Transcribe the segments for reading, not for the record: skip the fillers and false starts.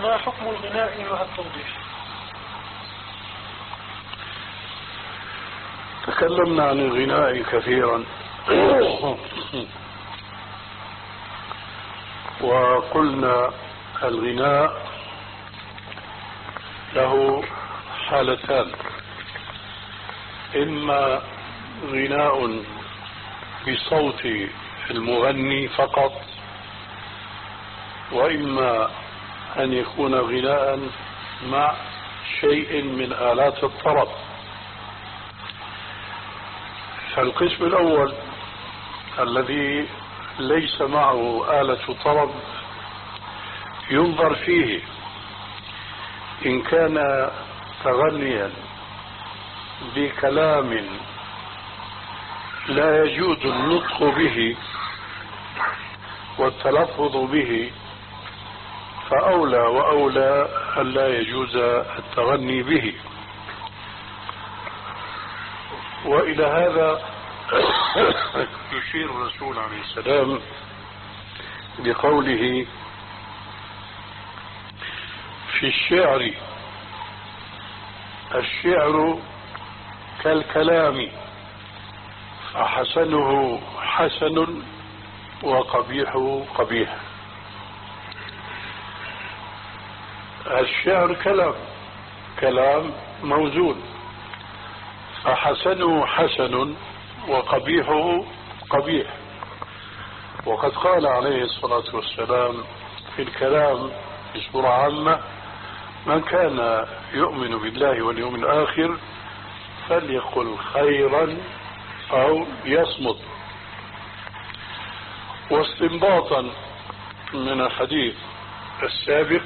ما حكم الغناء مع التوضيح؟ تكلمنا عن الغناء كثيرا وقلنا الغناء له حالتان: إما غناء بصوت المغني فقط، وإما أن يكون غناء مع شيء من آلات الطرب. فالقسم الأول الذي ليس معه آلة طرب ينظر فيه إن كان تغنيا بكلام لا يجوز النطق به والتلفظ به، فأولى وأولى أن لا يجوز التغني به. وإلى هذا يشير الرسول عليه السلام بقوله في الشعر: الشعر كالكلام فحسنه حسن وقبيحه قبيح. الشعر كلام موزون، فحسنه حسن وقبيحه قبيح. وقد قال عليه الصلاة والسلام في الكلام بصورة عامة: من كان يؤمن بالله واليوم الآخر فليقل خيرا أو يصمت. واستنباطا من الحديث السابق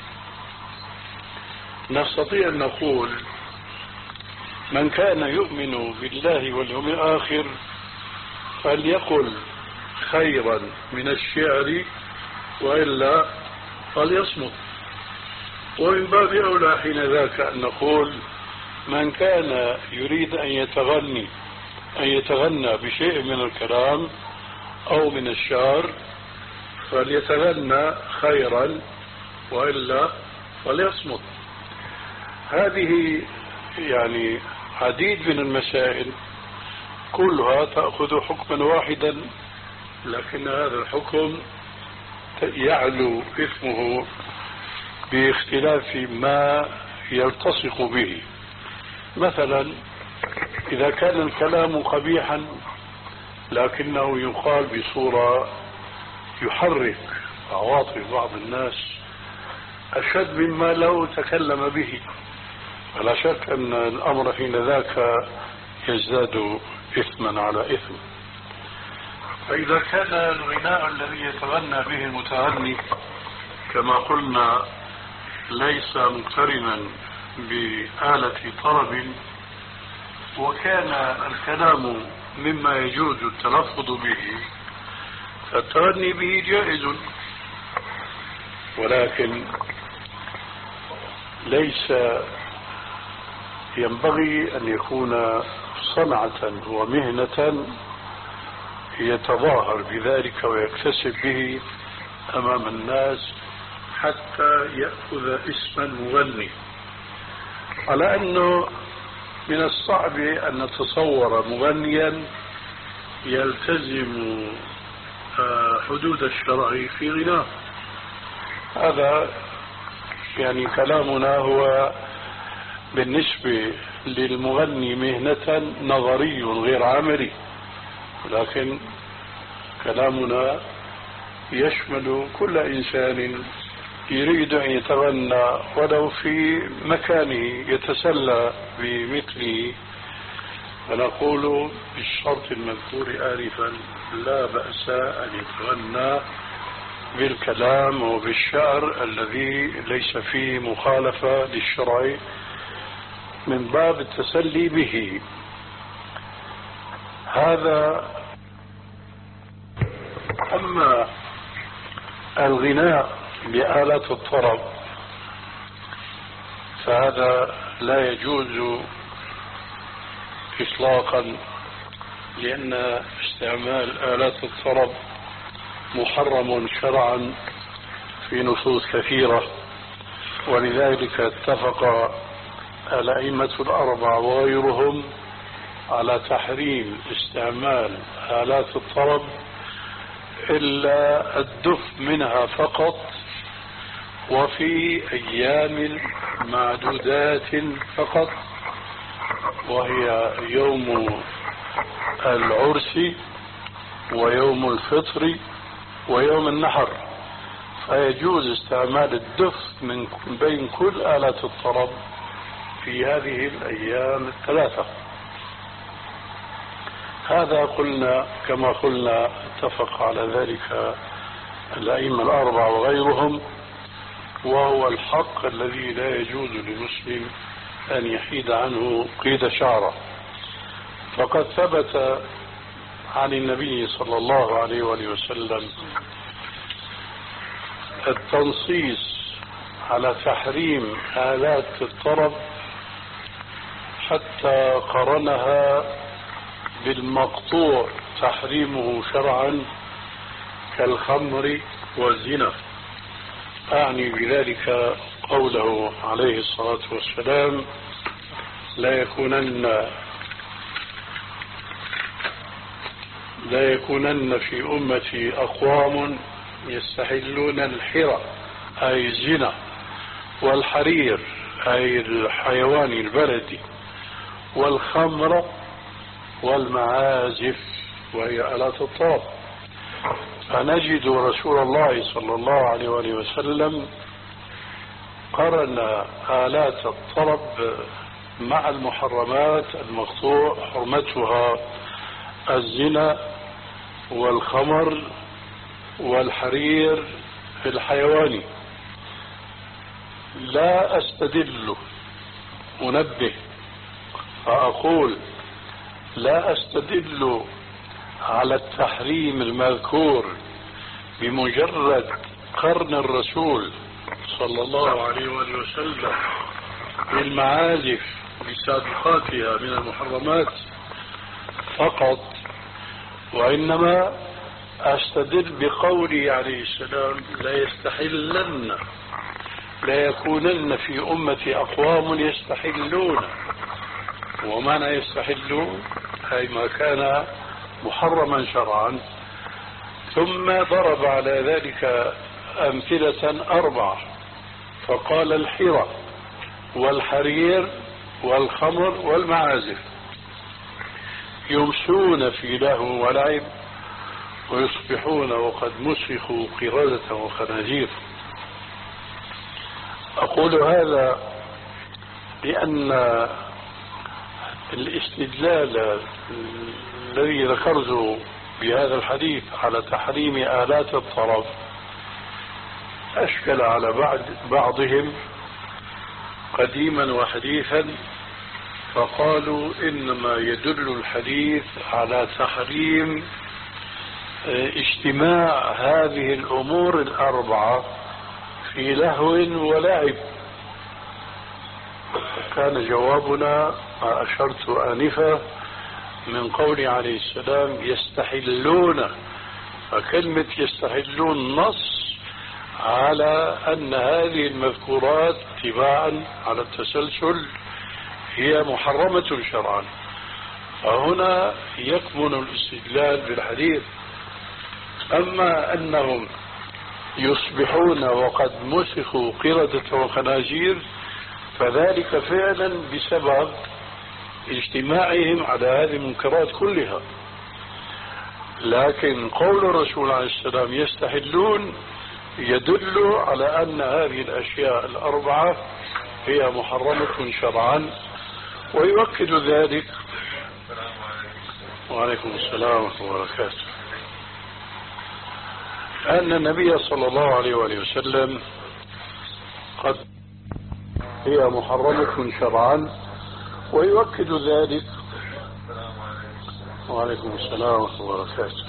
نستطيع أن نقول: من كان يؤمن بالله واليوم الآخر فليقل خيرا من الشعر وإلا فليصمت. ومن باب أولى حين ذاك أن نقول: من كان يريد أن يتغنى بشيء من الكلام أو من الشعر فليتغنى خيرا وإلا فليصمت. هذه يعني عديد من المسائل كلها تأخذ حكما واحدا، لكن هذا الحكم يعلو اسمه باختلاف ما يلتصق به. مثلا إذا كان الكلام قبيحا لكنه يقال بصورة يحرك عواطف بعض الناس أشد مما لو تكلم به، فلا شك أن الأمر حين ذاك يزداد إثما على إثم. فإذا كان الغناء الذي يتغنى به المتغني كما قلنا ليس مقترنا بآلة طرب، وكان الكلام مما يجوز التلفظ به، فالتغني به جائز، ولكن ليس ينبغي أن يكون صنعة ومهنة يتظاهر بذلك ويكتسب به أمام الناس حتى يأخذ اسم المغني. على أنه من الصعب أن نتصور مغنيا يلتزم حدود الشرع في غناه. هذا يعني كلامنا هو بالنسبة للمغني مهنة نظري غير عملي، لكن كلامنا يشمل كل إنسان يريد أن يتغنى ولو في مكانه يتسلى بمثله، فنقول بالشرط المذكور آنفا: لا بأس أن يتغنى بالكلام وبالشعر الذي ليس فيه مخالفة للشرع من باب التسلي به. هذا. أما الغناء بآلات الطرب فهذا لا يجوز إطلاقا، لأن استعمال آلات الطرب محرم شرعا في نصوص كثيرة، ولذلك اتفق الأئمة الأربعة وغيرهم على تحريم استعمال آلات الطرب إلا الدف منها فقط، وفي أيام معدودات فقط، وهي يوم العرس ويوم الفطر ويوم النحر، فيجوز استعمال الدف من بين كل آلات الطرب في هذه الأيام الثلاثة. هذا قلنا كما قلنا اتفق على ذلك الأئمة الأربعة وغيرهم، وهو الحق الذي لا يجوز لمسلم أن يحيد عنه قيد شعره. فقد ثبت عن النبي صلى الله عليه وآله وسلم التنصيص على تحريم آلات الطرب حتى قرنها بالمقطوع تحريمه شرعا كالخمر والزنا. أعني بذلك قوله عليه الصلاة والسلام: لا يكونن في أمتي أقوام يستحلون الحرى أي الزنا، والحرير أي الحيوان البلدي، والخمر والمعازف وهي آلات الطرب. فنجد رسول الله صلى الله عليه وآله وسلم قرن آلات الطرب مع المحرمات المقطوع حرمتها الزنا والخمر والحرير في الحيوان. لا أستدل، أنبه فأقول لا أستدل على التحريم المذكور بمجرد قرن الرسول صلى الله عليه وآله وسلم بالمعازف بسابقاتها من المحرمات فقط، وإنما أستدل بقوله عليه السلام: لا يكونن في أمتي أقوام يستحلون. ومعنى يستحلون أي ما كان محرما شرعا. ثم ضرب على ذلك أمثلة 4، فقال: الحرى والحرير والخمر والمعازف يمسون في لهو ولعب ويصبحون وقد مسخوا قردة وخنازير. أقول هذا لأن الاستدلال الذي ذكرته بهذا الحديث على تحريم آلات الطرب أشكل على بعضهم قديما وحديثا، فقالوا إنما يدل الحديث على تحريم اجتماع هذه الأمور الأربعة في لهو ولعب. كان جوابنا ما أشرت آنفا من قول عليه السلام: يستحلون. فكلمة يستحلون نص على أن هذه المذكورات اتباعا على التسلسل هي محرمة شرعا، فهنا يكمن الاستدلال بالحديث. أما أنهم يصبحون وقد مسخوا قردة وخنازير فذلك فعلا بسبب اجتماعهم على هذه المنكرات كلها. لكن قول الرسول عليه السلام يستحلون يدل على أن هذه الأشياء الأربعة هي محرمة شرعا، ويؤكد ذلك. وعليكم السلام ورحمة الله وبركاته. أن النبي صلى الله عليه وآله وسلم قد هي محرمة شرعا، ويؤكد ذلك. وعليكم السلام ورحمة الله وبركاته.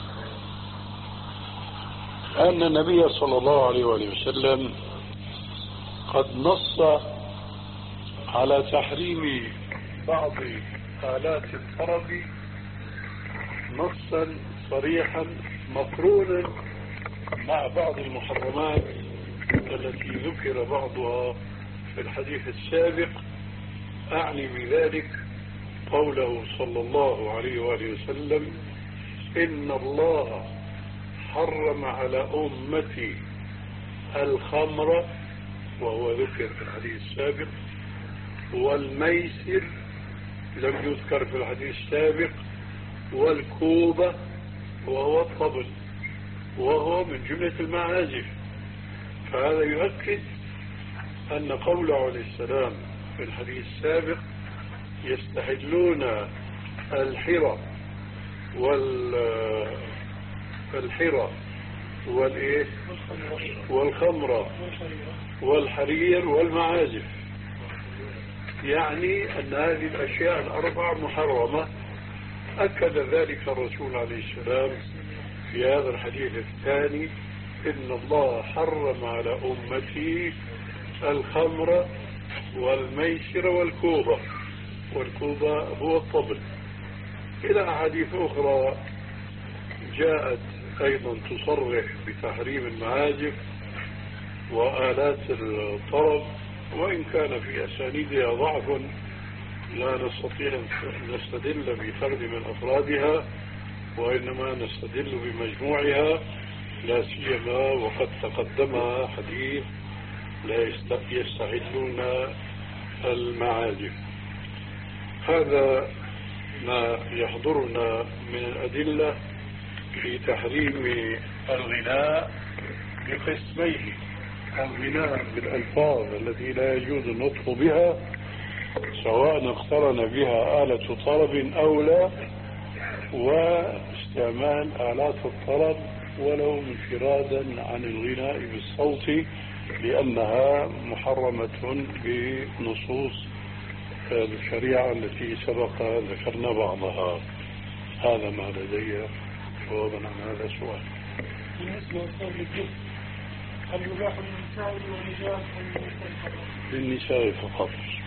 أن النبي صلى الله عليه وآله وسلم قد نص على تحريم بعض آلات الطرب نصا صريحا مقرونا مع بعض المحرمات التي ذكر بعضها في الحديث السابق أعني بذلك قوله صلى الله عليه وآله وسلم: إن الله حرم على أمتي الخمر، وهو ذكر في الحديث السابق، والميسر لم يذكر في الحديث السابق، والكوبة وهو الطبل وهو من جملة المعازف. فهذا يؤكد أن قوله عليه السلام في الحديث السابق: يستحلون الحرى والخمر والحرير والمعازف، يعني أن هذه الأشياء الأربع محرمة. أكد ذلك الرسول عليه السلام في هذا الحديث الثاني: إن الله حرم على أمتي الخمر والميسر والكوبة، والكوبة هو الطبل. إلى أحاديث أخرى جاءت أيضا تصرح بتحريم المعازف وآلات الطرب، وإن كان في أسانيدها ضعف لا نستطيع أن نستدل بفرد من أفرادها، وإنما نستدل بمجموعها، لا سيما وقد تقدم حديث لا يستحلون المعازف. هذا ما يحضرنا من الأدلة في تحريم الغناء بقسميه: الغناء بالألفاظ التي لا يجوز النطق بها، سواء اقترن بها آلة طرب أو لا، واستعمال آلات الطرب ولو انفرادا عن الغناء بالصوت، لأنها محرمة بنصوص الشريعة التي سبق ذكرنا بعضها. هذا ما لدي جوابا عن هذا السؤال. بالنسبة للصوت الجد، هل يباح للنساء والرجال أم للنساء فقط؟